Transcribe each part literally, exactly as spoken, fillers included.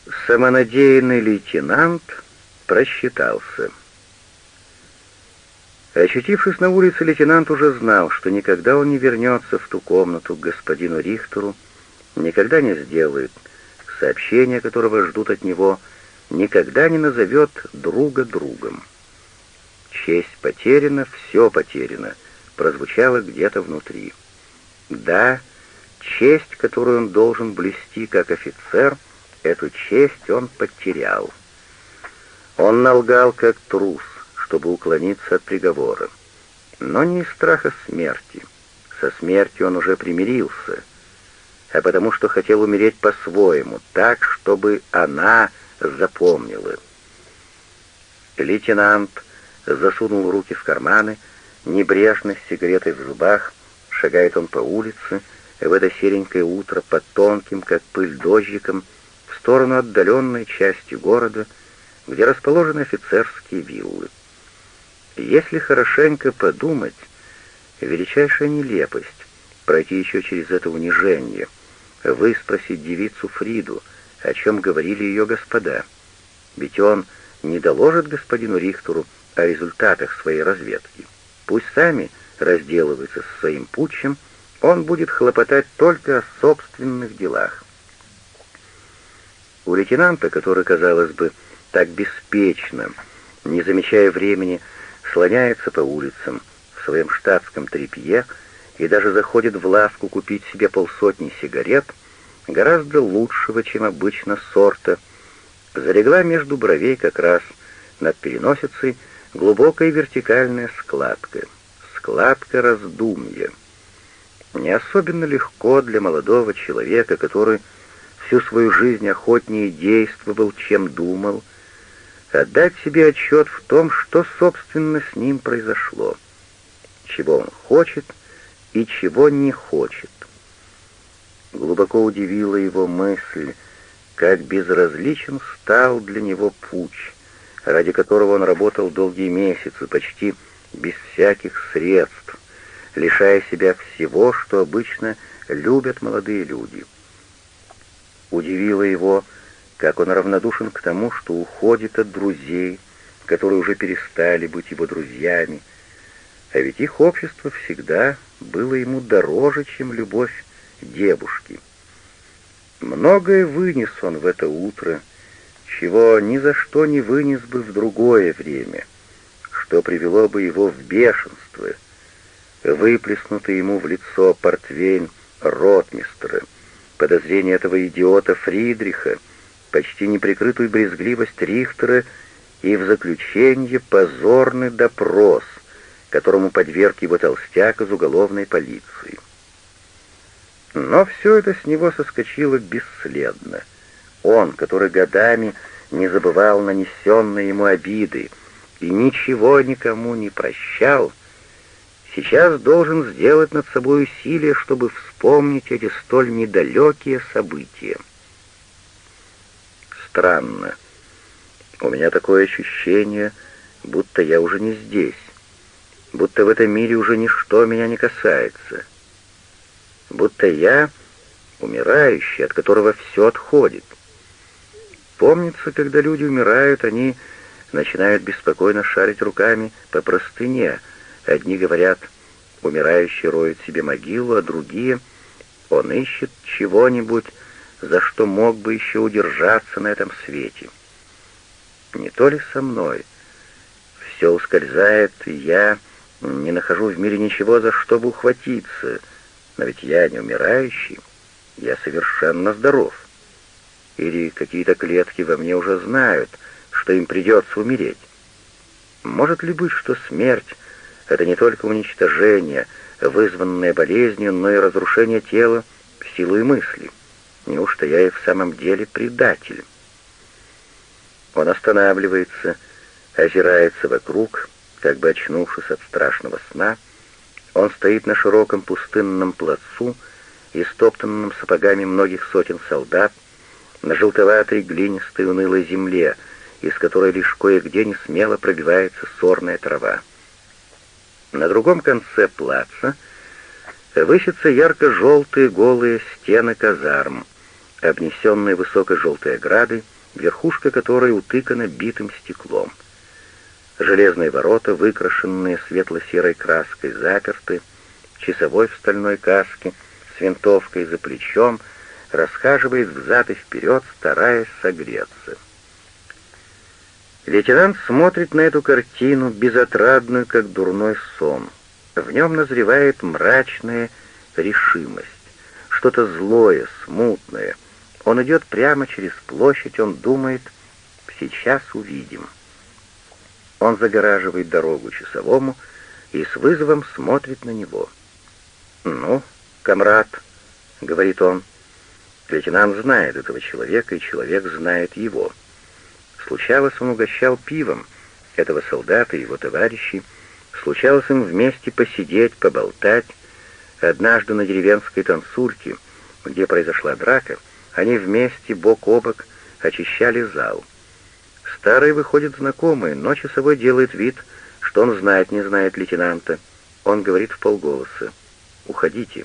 Самонадеянный лейтенант просчитался. Очутившись на улице, лейтенант уже знал, что никогда он не вернется в ту комнату к господину Рихтеру, никогда не сделает сообщения, которого ждут от него, никогда не назовет друга другом. «Честь потеряна, все потеряно», прозвучало где-то внутри. Да, честь, которую он должен блюсти как офицер, эту честь он потерял. Он налгал как трус, чтобы уклониться от приговора. Но не из страха смерти. Со смертью он уже примирился, а потому что хотел умереть по-своему, так, чтобы она запомнила. Лейтенант засунул руки в карманы, небрежно, с сигаретой в зубах, шагает он по улице, в это серенькое утро под тонким, как пыль, дождиком, в сторону отдаленной части города, где расположены офицерские виллы. Если хорошенько подумать, величайшая нелепость пройти еще через это унижение, выспросить девицу Фриду, о чем говорили ее господа. Ведь он не доложит господину Рихтеру о результатах своей разведки. Пусть сами разделываются со своим путчем, он будет хлопотать только о собственных делах. У лейтенанта, который, казалось бы, так беспечно, не замечая времени, слоняется по улицам в своем штатском тряпье и даже заходит в лавку купить себе полсотни сигарет, гораздо лучшего, чем обычно, сорта, залегла между бровей как раз над переносицей глубокая вертикальная складка, складка раздумья. Не особенно легко для молодого человека, который всю свою жизнь охотнее действовал, чем думал, отдать себе отчет в том, что, собственно, с ним произошло, чего он хочет и чего не хочет. Глубоко удивила его мысль, как безразличен стал для него путь, ради которого он работал долгие месяцы, почти без всяких средств, лишая себя всего, что обычно любят молодые люди. Удивило его, как он равнодушен к тому, что уходит от друзей, которые уже перестали быть его друзьями, а ведь их общество всегда было ему дороже, чем любовь девушки. Многое вынес он в это утро, чего ни за что не вынес бы в другое время, что привело бы его в бешенство, выплеснутый ему в лицо портвейн ротмистра, подозрение этого идиота Фридриха, почти неприкрытую брезгливость Рихтера и в заключение позорный допрос, которому подверг его толстяк из уголовной полиции. Но все это с него соскочило бесследно. Он, который годами не забывал нанесенные ему обиды и ничего никому не прощал, сейчас должен сделать над собой усилие, чтобы вспомнить эти столь недалекие события. Странно. У меня такое ощущение, будто я уже не здесь, будто в этом мире уже ничто меня не касается, будто я умирающий, от которого все отходит. Помнится, когда люди умирают, они начинают беспокойно шарить руками по простыне. Одни говорят, умирающий роет себе могилу, а другие, он ищет чего-нибудь, за что мог бы еще удержаться на этом свете. Не то ли со мной? Все ускользает, и я не нахожу в мире ничего, за что бы ухватиться. Но ведь я не умирающий, я совершенно здоров. Или какие-то клетки во мне уже знают, что им придется умереть. Может ли быть, что смерть — это не только уничтожение, вызванное болезнью, но и разрушение тела силой мысли? Неужто я и в самом деле предатель? Он останавливается, озирается вокруг, как бы очнувшись от страшного сна. Он стоит на широком пустынном плацу, истоптанном сапогами многих сотен солдат, на желтоватой глинистой унылой земле, из которой лишь кое-где не смело пробивается сорная трава. На другом конце плаца высятся ярко-желтые голые стены казарм, обнесенная высокой желтой оградой, верхушка которой утыкана битым стеклом. Железные ворота, выкрашенные светло-серой краской, заперты. Часовой в стальной каске с винтовкой за плечом расхаживает взад и вперед, стараясь согреться. Лейтенант смотрит на эту картину, безотрадную, как дурной сон. В нем назревает мрачная решимость, что-то злое, смутное. Он идет прямо через площадь, он думает: сейчас увидим. Он загораживает дорогу часовому и с вызовом смотрит на него. «Ну, комрад», — говорит он. Лейтенант знает этого человека, и человек знает его. Случалось, он угощал пивом этого солдата и его товарищей. Случалось им вместе посидеть, поболтать. Однажды на деревенской танцульке, где произошла драка, они вместе, бок о бок, очищали зал. Старые выходят знакомые, но часовой делает вид, что он знает, не знает лейтенанта. Он говорит вполголоса: «Уходите».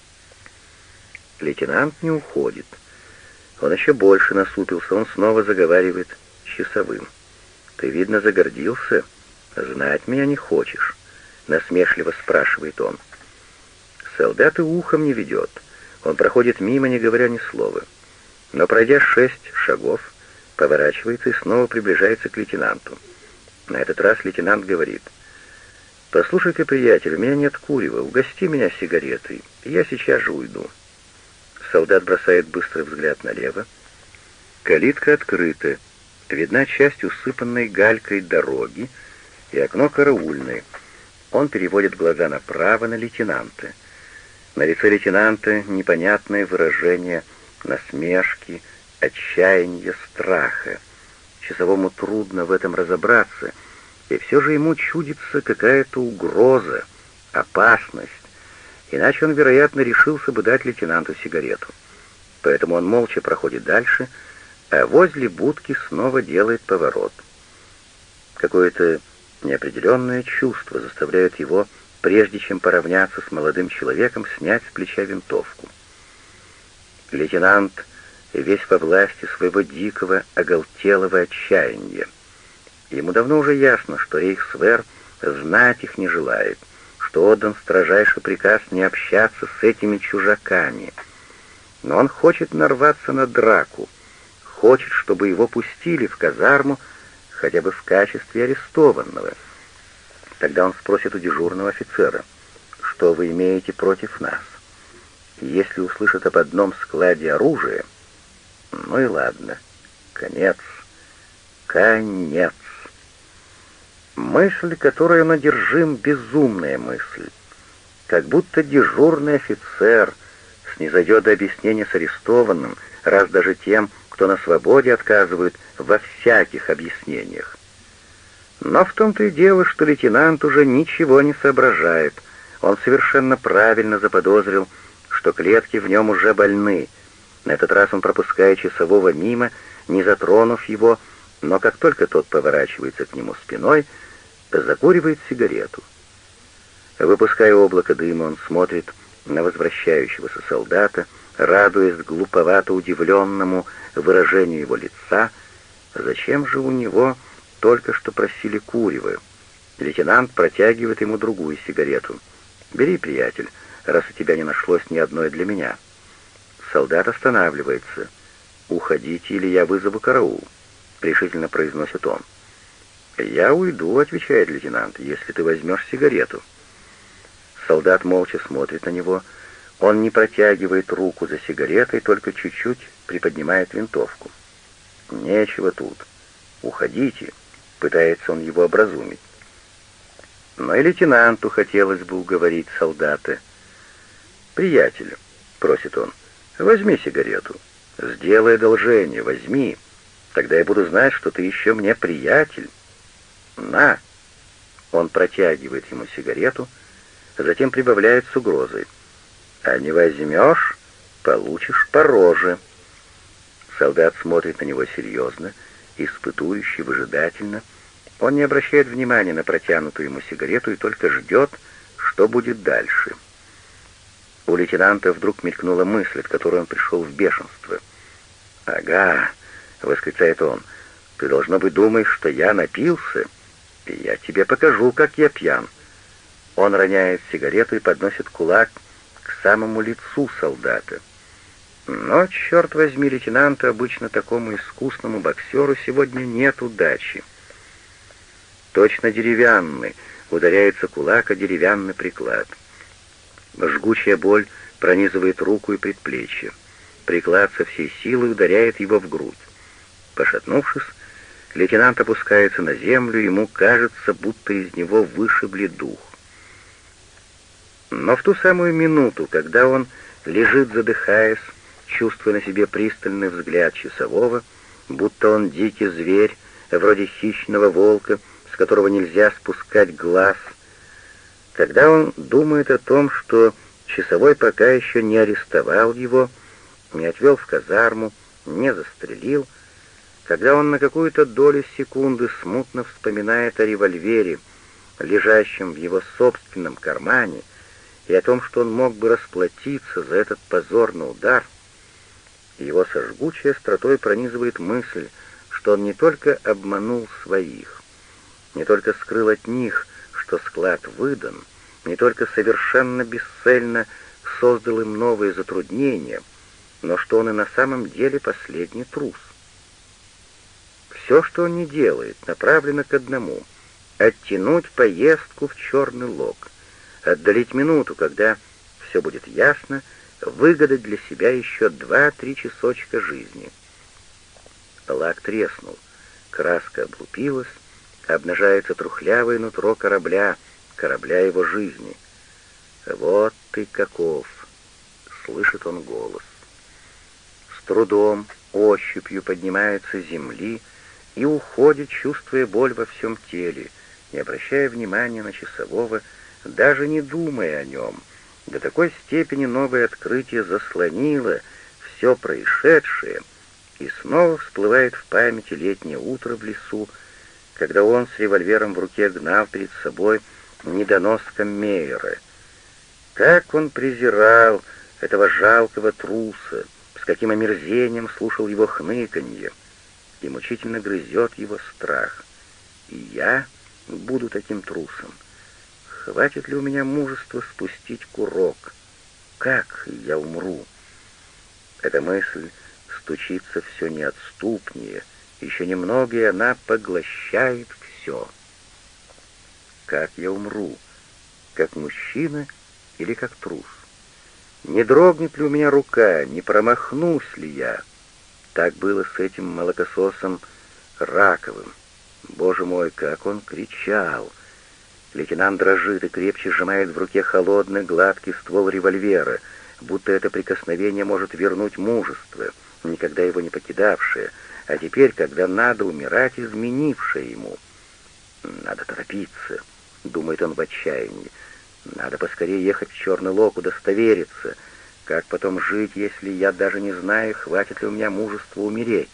Лейтенант не уходит. Он еще больше насупился, он снова заговаривает часовым. «Ты, видно, загордился? Знать меня не хочешь?» — насмешливо спрашивает он. Солдат и ухом не ведет. Он проходит мимо, не говоря ни слова. Но, пройдя шесть шагов, поворачивается и снова приближается к лейтенанту. На этот раз лейтенант говорит: «Послушай-ка, приятель, у меня нет курева, угости меня сигаретой, и я сейчас же уйду». Солдат бросает быстрый взгляд налево. Калитка открыта, видна часть усыпанной галькой дороги и окно караульной. Он переводит глаза направо на лейтенанта. На лице лейтенанта непонятное выражение насмешки, отчаяния, страха. Часовому трудно в этом разобраться, и все же ему чудится какая-то угроза, опасность, иначе он, вероятно, решился бы дать лейтенанту сигарету. Поэтому он молча проходит дальше, а возле будки снова делает поворот. Какое-то неопределенное чувство заставляет его, прежде чем поравняться с молодым человеком, снять с плеча винтовку. Лейтенант весь во власти своего дикого, оголтелого отчаяния. Ему давно уже ясно, что рейхсвер знать их не желает, что отдан строжайший приказ не общаться с этими чужаками. Но он хочет нарваться на драку, хочет, чтобы его пустили в казарму хотя бы в качестве арестованного. Тогда он спросит у дежурного офицера: «Что вы имеете против нас?» И если услышит об одном складе оружия, ну и ладно, конец, конец. Мысль, которой он одержим, безумная мысль. Как будто дежурный офицер снизойдет до объяснения с арестованным, раз даже тем, кто на свободе, отказывают во всяких объяснениях. Но в том-то и дело, что лейтенант уже ничего не соображает. Он совершенно правильно заподозрил, что клетки в нем уже больны. На этот раз он пропускает часового мимо, не затронув его, но как только тот поворачивается к нему спиной, закуривает сигарету. Выпуская облако дыма, он смотрит на возвращающегося солдата, радуясь глуповато удивленному выражению его лица. Зачем же у него только что просили курева? Лейтенант протягивает ему другую сигарету. «Бери, приятель, раз у тебя не нашлось ни одной для меня». Солдат останавливается. «Уходите, или я вызову караул», — решительно произносит он. «Я уйду», — отвечает лейтенант, — «если ты возьмешь сигарету». Солдат молча смотрит на него. Он не протягивает руку за сигаретой, только чуть-чуть приподнимает винтовку. «Нечего тут. Уходите», — пытается он его образумить. Но и лейтенанту хотелось бы уговорить солдата. «Приятель», — просит он, — «возьми сигарету. Сделай одолжение, возьми. Тогда я буду знать, что ты еще мне приятель. На!» Он протягивает ему сигарету, затем прибавляет с угрозой: «А не возьмешь, получишь по роже». Солдат смотрит на него серьезно, испытующе, выжидательно. Он не обращает внимания на протянутую ему сигарету и только ждет, что будет дальше. У лейтенанта вдруг мелькнула мысль, от которой он пришел в бешенство. «Ага», — восклицает он, — «ты, должно быть, думаешь, что я напился, и я тебе покажу, как я пьян». Он роняет сигарету и подносит кулак к самому лицу солдата. Но, черт возьми, лейтенанту, обычно такому искусному боксеру, сегодня нет удачи. Точно деревянный, ударяется кулак о деревянный приклад. Жгучая боль пронизывает руку и предплечье. Приклад со всей силы ударяет его в грудь. Пошатнувшись, лейтенант опускается на землю, ему кажется, будто из него вышибли дух. Но в ту самую минуту, когда он лежит, задыхаясь, чувствуя на себе пристальный взгляд часового, будто он дикий зверь, вроде хищного волка, с которого нельзя спускать глаз, когда он думает о том, что часовой пока еще не арестовал его, не отвел в казарму, не застрелил, когда он на какую-то долю секунды смутно вспоминает о револьвере, лежащем в его собственном кармане, и о том, что он мог бы расплатиться за этот позорный удар, его со жгучей остротой пронизывает мысль, что он не только обманул своих, не только скрыл от них, что склад выдан, не только совершенно бесцельно создал им новые затруднения, но что он и на самом деле последний трус. Все, что он не делает, направлено к одному — оттянуть поездку в Черный Лог, отдалить минуту, когда все будет ясно, выгадать для себя еще два-три часочка жизни. Лак треснул, краска облупилась, обнажается трухлявое нутро корабля, корабля его жизни. «Вот ты каков!» — слышит он голос. С трудом, ощупью поднимается с земли и уходит, чувствуя боль во всем теле, не обращая внимания на часового, даже не думая о нем. До такой степени новое открытие заслонило все происшедшее, и снова всплывает в памяти летнее утро в лесу, когда он с револьвером в руке гнал перед собой недоноска Мейера. Как он презирал этого жалкого труса, с каким омерзением слушал его хныканье, и мучительно грызет его страх. И я буду таким трусом. Хватит ли у меня мужества спустить курок? Как я умру? Эта мысль стучится все неотступнее, еще немного, и она поглощает все. Как я умру? Как мужчина или как трус? Не дрогнет ли у меня рука, не промахнусь ли я? Так было с этим молокососом Раковым. Боже мой, как он кричал! Лейтенант дрожит и крепче сжимает в руке холодный, гладкий ствол револьвера, будто это прикосновение может вернуть мужество, никогда его не покидавшее, а теперь, когда надо умирать, изменившее ему. «Надо торопиться», — думает он в отчаянии. «Надо поскорее ехать в Черный Лог, удостовериться. Как потом жить, если я даже не знаю, хватит ли у меня мужества умереть?»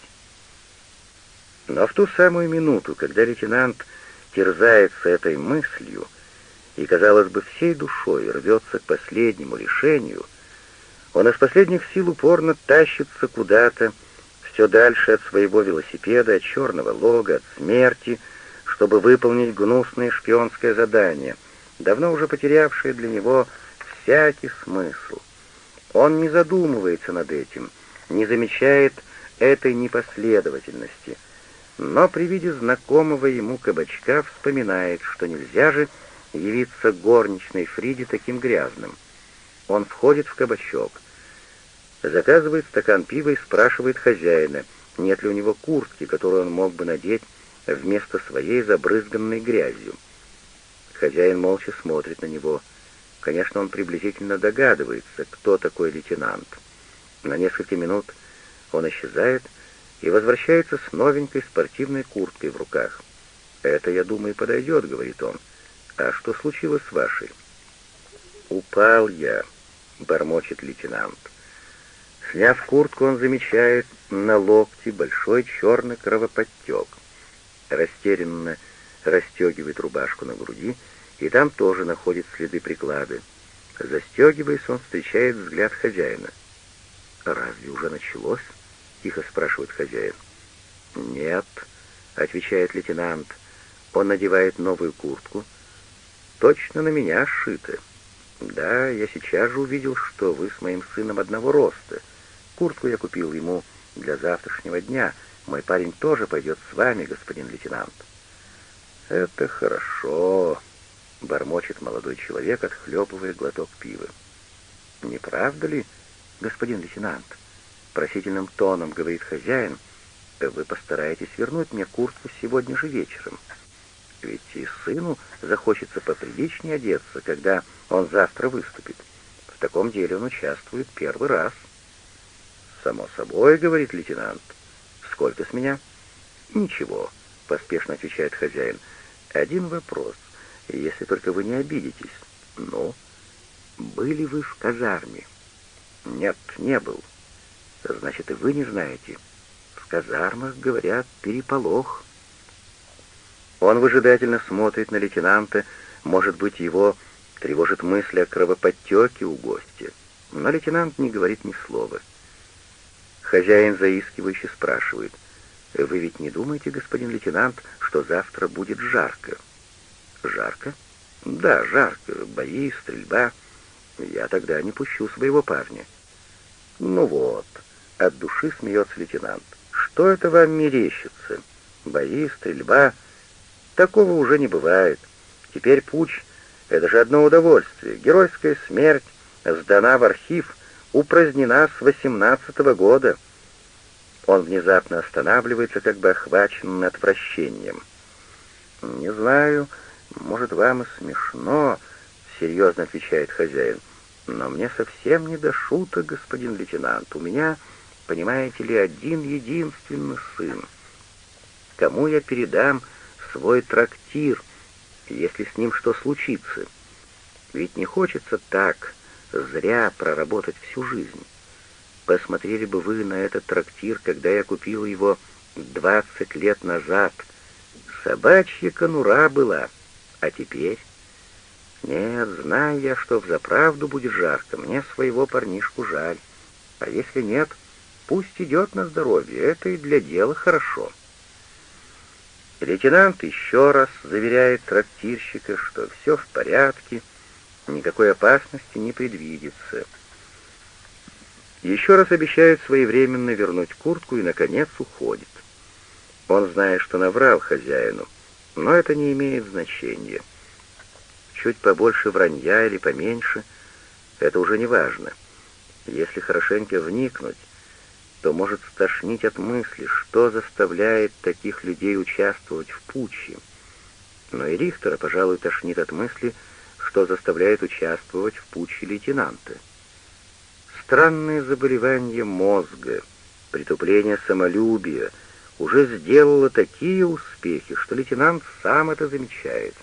Но в ту самую минуту, когда лейтенант терзается этой мыслью и, казалось бы, всей душой рвется к последнему решению, он из последних сил упорно тащится куда-то, все дальше от своего велосипеда, от Черного Лога, от смерти, чтобы выполнить гнусное шпионское задание, давно уже потерявшее для него всякий смысл. Он не задумывается над этим, не замечает этой непоследовательности, но при виде знакомого ему кабачка вспоминает, что нельзя же явиться горничной Фриде таким грязным. Он входит в кабачок, заказывает стакан пива и спрашивает хозяина, нет ли у него куртки, которую он мог бы надеть вместо своей забрызганной грязью. Хозяин молча смотрит на него. Конечно, он приблизительно догадывается, кто такой лейтенант. На несколько минут он исчезает и возвращается с новенькой спортивной курткой в руках. «Это, я думаю, подойдет», — говорит он. «А что случилось с вашей?» «Упал я», — бормочет лейтенант. Сняв куртку, он замечает на локте большой черный кровоподтек. Растерянно расстегивает рубашку на груди, и там тоже находит следы приклада. Застегиваясь, он встречает взгляд хозяина. «Разве уже началось?» — — тихо спрашивает хозяин. «Нет», — отвечает лейтенант. Он надевает новую куртку. «Точно на меня сшиты. Да, я сейчас же увидел, что вы с моим сыном одного роста. Куртку я купил ему для завтрашнего дня. Мой парень тоже пойдет с вами, господин лейтенант». «Это хорошо», — бормочет молодой человек, отхлебывая глоток пива. «Не правда ли, господин лейтенант?» — просительным тоном говорит хозяин. «Вы постараетесь вернуть мне куртку сегодня же вечером. Ведь и сыну захочется поприличнее одеться, когда он завтра выступит. В таком деле он участвует первый раз». «Само собой», — говорит лейтенант. «Сколько с меня?» «Ничего», — поспешно отвечает хозяин. «Один вопрос, если только вы не обидитесь. Ну, были вы в казарме?» «Нет, не был». «Значит, и вы не знаете. В казармах, говорят, переполох». Он выжидательно смотрит на лейтенанта. Может быть, его тревожит мысль о кровоподтеке у гостя. Но лейтенант не говорит ни слова. Хозяин заискивающе спрашивает: «Вы ведь не думаете, господин лейтенант, что завтра будет жарко?» «Жарко?» «Да, жарко. Бои, стрельба. Я тогда не пущу своего парня». «Ну вот», — от души смеется лейтенант. «Что это вам мерещится? Бои, стрельба. Такого уже не бывает. Теперь путч — это же одно удовольствие. Геройская смерть сдана в архив, упразднена с восемнадцатого года». Он внезапно останавливается, как бы охваченный отвращением. «Не знаю, может, вам и смешно», — серьезно отвечает хозяин. «Но мне совсем не до шуток, господин лейтенант. У меня, понимаете ли, один единственный сын. Кому я передам свой трактир, если с ним что случится? Ведь не хочется так зря проработать всю жизнь. Посмотрели бы вы на этот трактир, когда я купил его двадцать лет назад. Собачья конура была, а теперь... Нет, знаю я, что взаправду будет жарко, мне своего парнишку жаль. А если нет, пусть идет на здоровье, это и для дела хорошо». Лейтенант еще раз заверяет трактирщика, что все в порядке, никакой опасности не предвидится. Еще раз обещает своевременно вернуть куртку и, наконец, уходит. Он знает, что наврал хозяину, но это не имеет значения. Чуть побольше вранья или поменьше — это уже не важно. Если хорошенько вникнуть, то может стошнить от мысли, что заставляет таких людей участвовать в путче. Но и Рихтера, пожалуй, тошнит от мысли, что заставляет участвовать в путче лейтенанта. Странное заболевание мозга, притупление самолюбия уже сделало такие успехи, что лейтенант сам это замечает.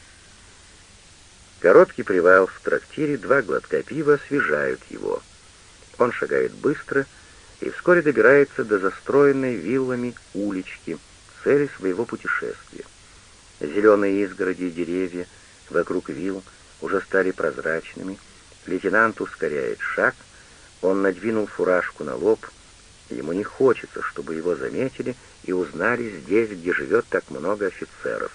Короткий привал в трактире, два глотка пива освежают его. Он шагает быстро и вскоре добирается до застроенной виллами улички, цели своего путешествия. Зеленые изгороди и деревья вокруг вилл уже стали прозрачными. Лейтенант ускоряет шаг. Он надвинул фуражку на лоб. Ему не хочется, чтобы его заметили и узнали здесь, где живет так много офицеров.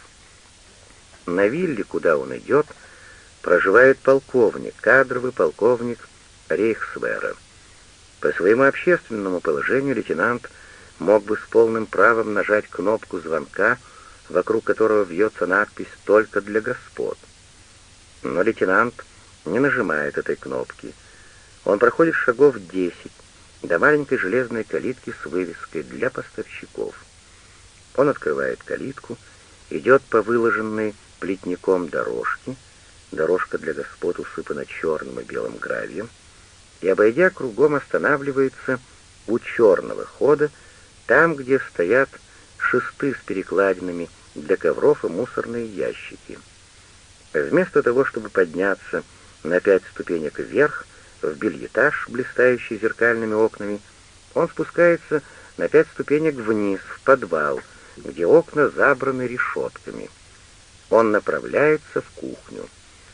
На вилле, куда он идет, проживает полковник, кадровый полковник Рейхсвера. По своему общественному положению лейтенант мог бы с полным правом нажать кнопку звонка, вокруг которого вьется надпись «Только для господ». Но лейтенант не нажимает этой кнопки. Он проходит шагов десять до маленькой железной калитки с вывеской «Для поставщиков». Он открывает калитку, идет по выложенной плетником дорожке, дорожка для господ усыпана черным и белым гравием, и, обойдя кругом, останавливается у черного хода, там, где стоят шесты с перекладинами для ковров и мусорные ящики. Вместо того, чтобы подняться на пять ступенек вверх, в бельетаж, блистающий зеркальными окнами, он спускается на пять ступенек вниз, в подвал, где окна забраны решетками. Он направляется в кухню.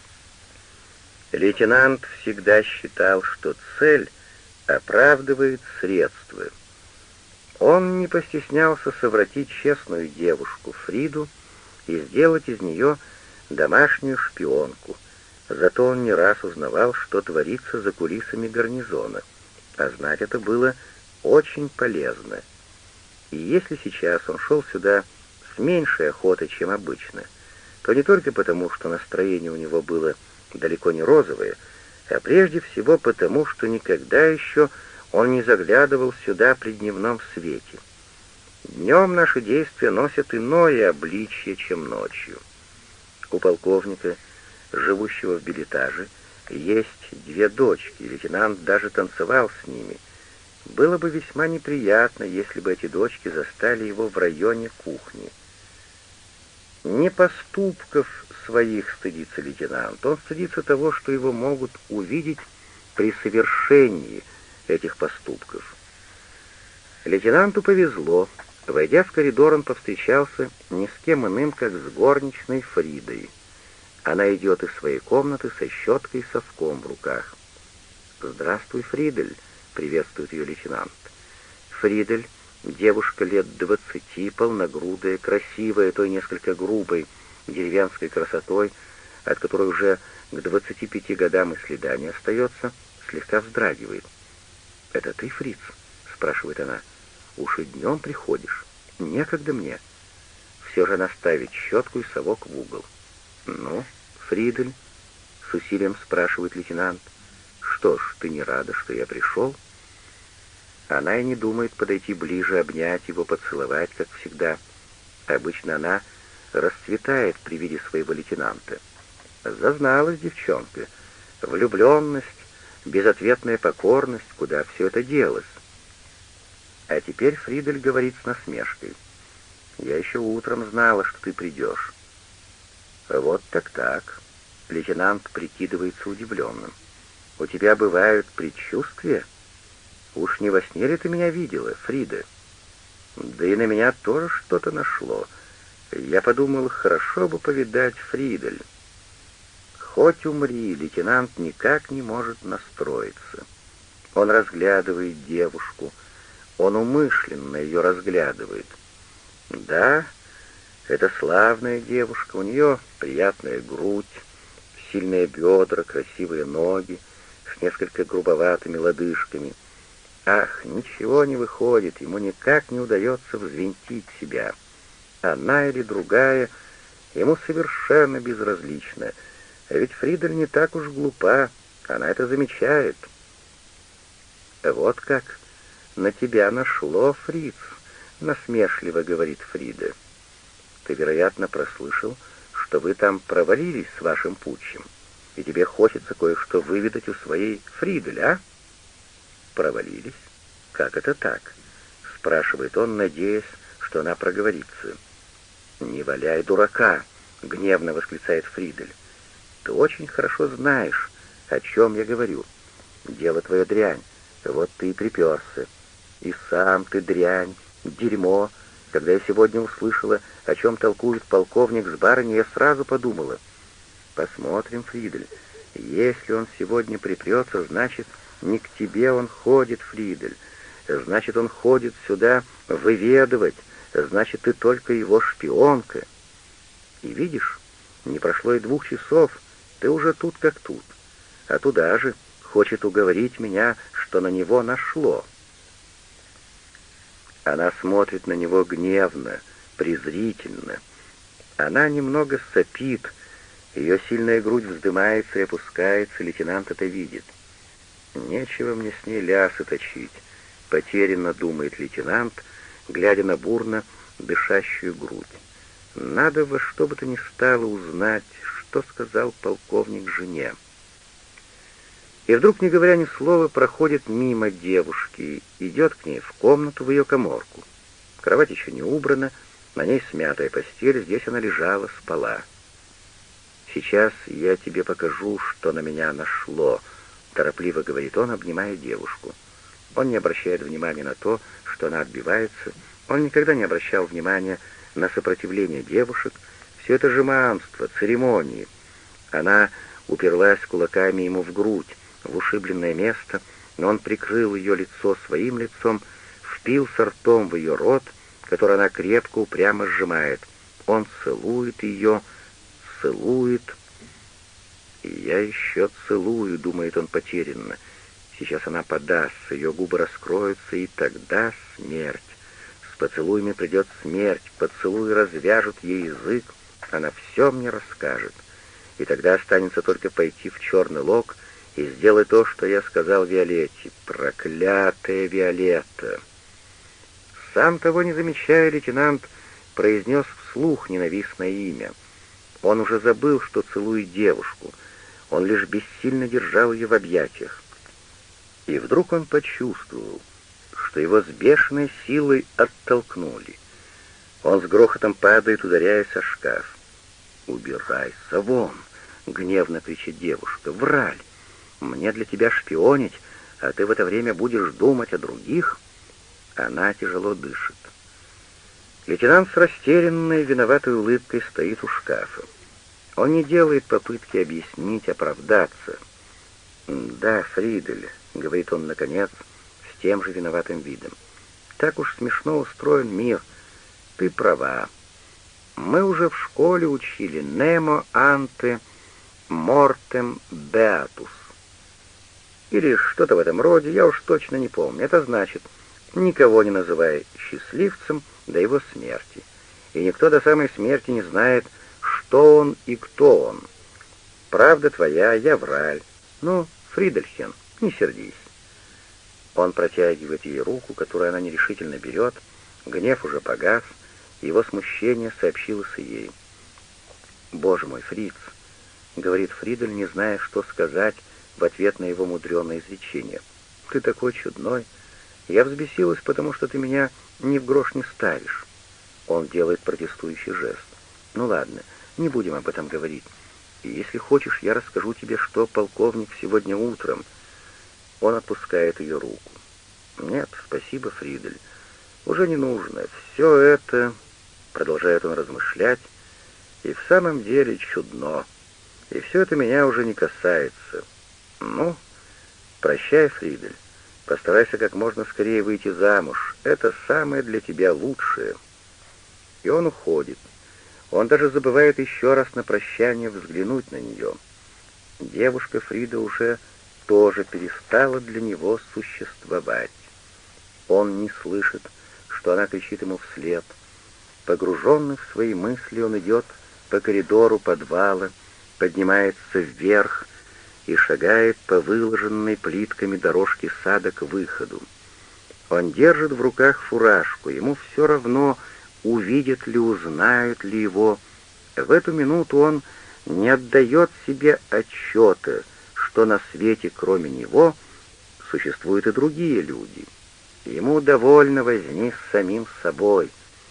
Лейтенант всегда считал, что цель оправдывает средства. Он не постеснялся совратить честную девушку Фриду и сделать из нее домашнюю шпионку. Зато он не раз узнавал, что творится за кулисами гарнизона, а знать это было очень полезно. И если сейчас он шел сюда с меньшей охотой, чем обычно, то не только потому, что настроение у него было далеко не розовое, а прежде всего потому, что никогда еще он не заглядывал сюда при дневном свете. Днем наши действия носят иное обличье, чем ночью. У полковника, живущего в Билетаже, есть две дочки, лейтенант даже танцевал с ними. Было бы весьма неприятно, если бы эти дочки застали его в районе кухни. Не поступков своих стыдится лейтенант, он стыдится того, что его могут увидеть при совершении этих поступков. Лейтенанту повезло. Войдя в коридор, он повстречался ни с кем иным, как с горничной Фридой. Она идет из своей комнаты со щеткой и совком в руках. «Здравствуй, Фридель», — приветствует ее лейтенант. Фридель, девушка лет двадцати, полногрудая, красивая, той несколько грубой, деревенской красотой, от которой уже к двадцати пяти годам и следа не остается, слегка вздрагивает. «Это ты, Фриц?» — спрашивает она. «Уж и днем приходишь. Некогда мне». Все же она ставит щетку и совок в угол. «Ну, Фридель?» — с усилием спрашивает лейтенант. «Что ж, ты не рада, что я пришел?» Она и не думает подойти ближе, обнять его, поцеловать, как всегда. Обычно она расцветает при виде своего лейтенанта. Зазналась девчонка. Влюбленность, безответная покорность, куда все это делось. А теперь Фридель говорит с насмешкой. «Я еще утром знала, что ты придешь». «Вот так-так». Лейтенант прикидывается удивленным. «У тебя бывают предчувствия? Уж не во сне ли ты меня видела, Фрида?» «Да и на меня тоже что-то нашло. Я подумал, хорошо бы повидать Фридель». Хоть умри, лейтенант никак не может настроиться. Он разглядывает девушку, он умышленно ее разглядывает. Да, это славная девушка, у нее приятная грудь, сильные бедра, красивые ноги с несколько грубоватыми лодыжками. Ах, ничего не выходит, ему никак не удается взвинтить себя. Она или другая ему совершенно безразлична. А ведь Фридель не так уж глупа, она это замечает. «Вот как на тебя нашло, Фриц», — насмешливо говорит Фрида. «Ты, вероятно, прослышал, что вы там провалились с вашим путчем, и тебе хочется кое-что выведать у своей Фридель, а?» «Провалились? Как это так?» — спрашивает он, надеясь, что она проговорится. «Не валяй дурака!» — гневно восклицает Фридель. «Ты очень хорошо знаешь, о чем я говорю. Дело твое дрянь, вот ты и приперся. И сам ты дрянь, дерьмо. Когда я сегодня услышала, о чем толкует полковник с барыней, я сразу подумала. Посмотрим, Фридель, если он сегодня припрется, значит, не к тебе он ходит, Фридель. Значит, он ходит сюда выведывать, значит, ты только его шпионка. И видишь, не прошло и двух часов, ты уже тут как тут. А туда же хочет уговорить меня, что на него нашло». Она смотрит на него гневно, презрительно. Она немного сопит, ее сильная грудь вздымается и опускается, лейтенант это видит. «Нечего мне с ней лясы точить», — потерянно думает лейтенант, глядя на бурно дышащую грудь. «Надо во что бы то ни стало узнать, что сказал полковник жене». И вдруг, не говоря ни слова, проходит мимо девушки, идет к ней в комнату, в ее каморку. Кровать еще не убрана, на ней смятая постель, здесь она лежала, спала. «Сейчас я тебе покажу, что на меня нашло», — торопливо говорит он, обнимая девушку. Он не обращает внимания на то, что она отбивается, он никогда не обращал внимания на сопротивление девушек, все это жеманство, церемонии. Она уперлась кулаками ему в грудь, в ушибленное место, но он прикрыл ее лицо своим лицом, впился ртом в ее рот, который она крепко упрямо сжимает. Он целует ее, целует. «И я еще целую», — думает он потерянно. Сейчас она подастся, ее губы раскроются, и тогда смерть. С поцелуями придет смерть, поцелуи развяжут ей язык, она все мне расскажет. И тогда останется только пойти в черный лог и сделать то, что я сказал Виолетте. Проклятая Виолетта! Сам того не замечая, лейтенант произнес вслух ненавистное имя. Он уже забыл, что целует девушку. Он лишь бессильно держал ее в объятиях. И вдруг он почувствовал, что его с бешеной силой оттолкнули. Он с грохотом падает, ударяясь о шкаф. «Убирайся вон!» — гневно кричит девушка. «Враль! Мне для тебя шпионить, а ты в это время будешь думать о других?» Она тяжело дышит. Лейтенант с растерянной, виноватой улыбкой стоит у шкафа. Он не делает попытки объяснить, оправдаться. «Да, Фридель», — говорит он наконец, с тем же виноватым видом, — «так уж смешно устроен мир. Ты права. Мы уже в школе учили «Nemo ante mortem beatus». Или что-то в этом роде, я уж точно не помню. Это значит, никого не называй счастливцем до его смерти. И никто до самой смерти не знает, что он и кто он. Правда твоя, я враль. Ну, Фридельхен, не сердись». Он протягивает ей руку, которую она нерешительно берет. Гнев уже погас, его смущение сообщилось и ей. «Боже мой, Фриц», — говорит Фридель, не зная, что сказать в ответ на его мудреное изречение. «Ты такой чудной. Я взбесилась, потому что ты меня ни в грош не ставишь». Он делает протестующий жест. «Ну ладно, не будем об этом говорить. И если хочешь, я расскажу тебе, что полковник сегодня утром...» Он отпускает ее руку. «Нет, спасибо, Фридель. Уже не нужно. Все это...» Продолжает он размышлять. «И в самом деле чудно. И все это меня уже не касается. Ну, прощай, Фридель. Постарайся как можно скорее выйти замуж. Это самое для тебя лучшее». И он уходит. Он даже забывает еще раз на прощание взглянуть на нее. Девушка Фрида уже тоже перестала для него существовать. Он не слышит, что она кричит ему вслед. Погруженный в свои мысли, он идет по коридору подвала, поднимается вверх и шагает по выложенной плитками дорожке сада к выходу. Он держит в руках фуражку, ему все равно, увидят ли, узнают ли его. В эту минуту он не отдает себе отчета, что на свете, кроме него, существуют и другие люди. Ему довольно возни с самим собой.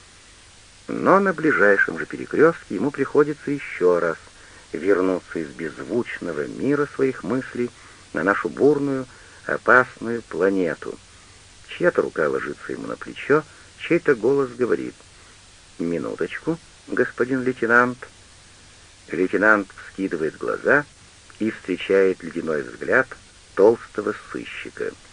Но на ближайшем же перекрестке ему приходится еще раз вернуться из беззвучного мира своих мыслей на нашу бурную, опасную планету. Чья-то рука ложится ему на плечо, чей-то голос говорит: «Минуточку, господин лейтенант». Лейтенант вскидывает глаза и встречает ледяной взгляд толстого сыщика —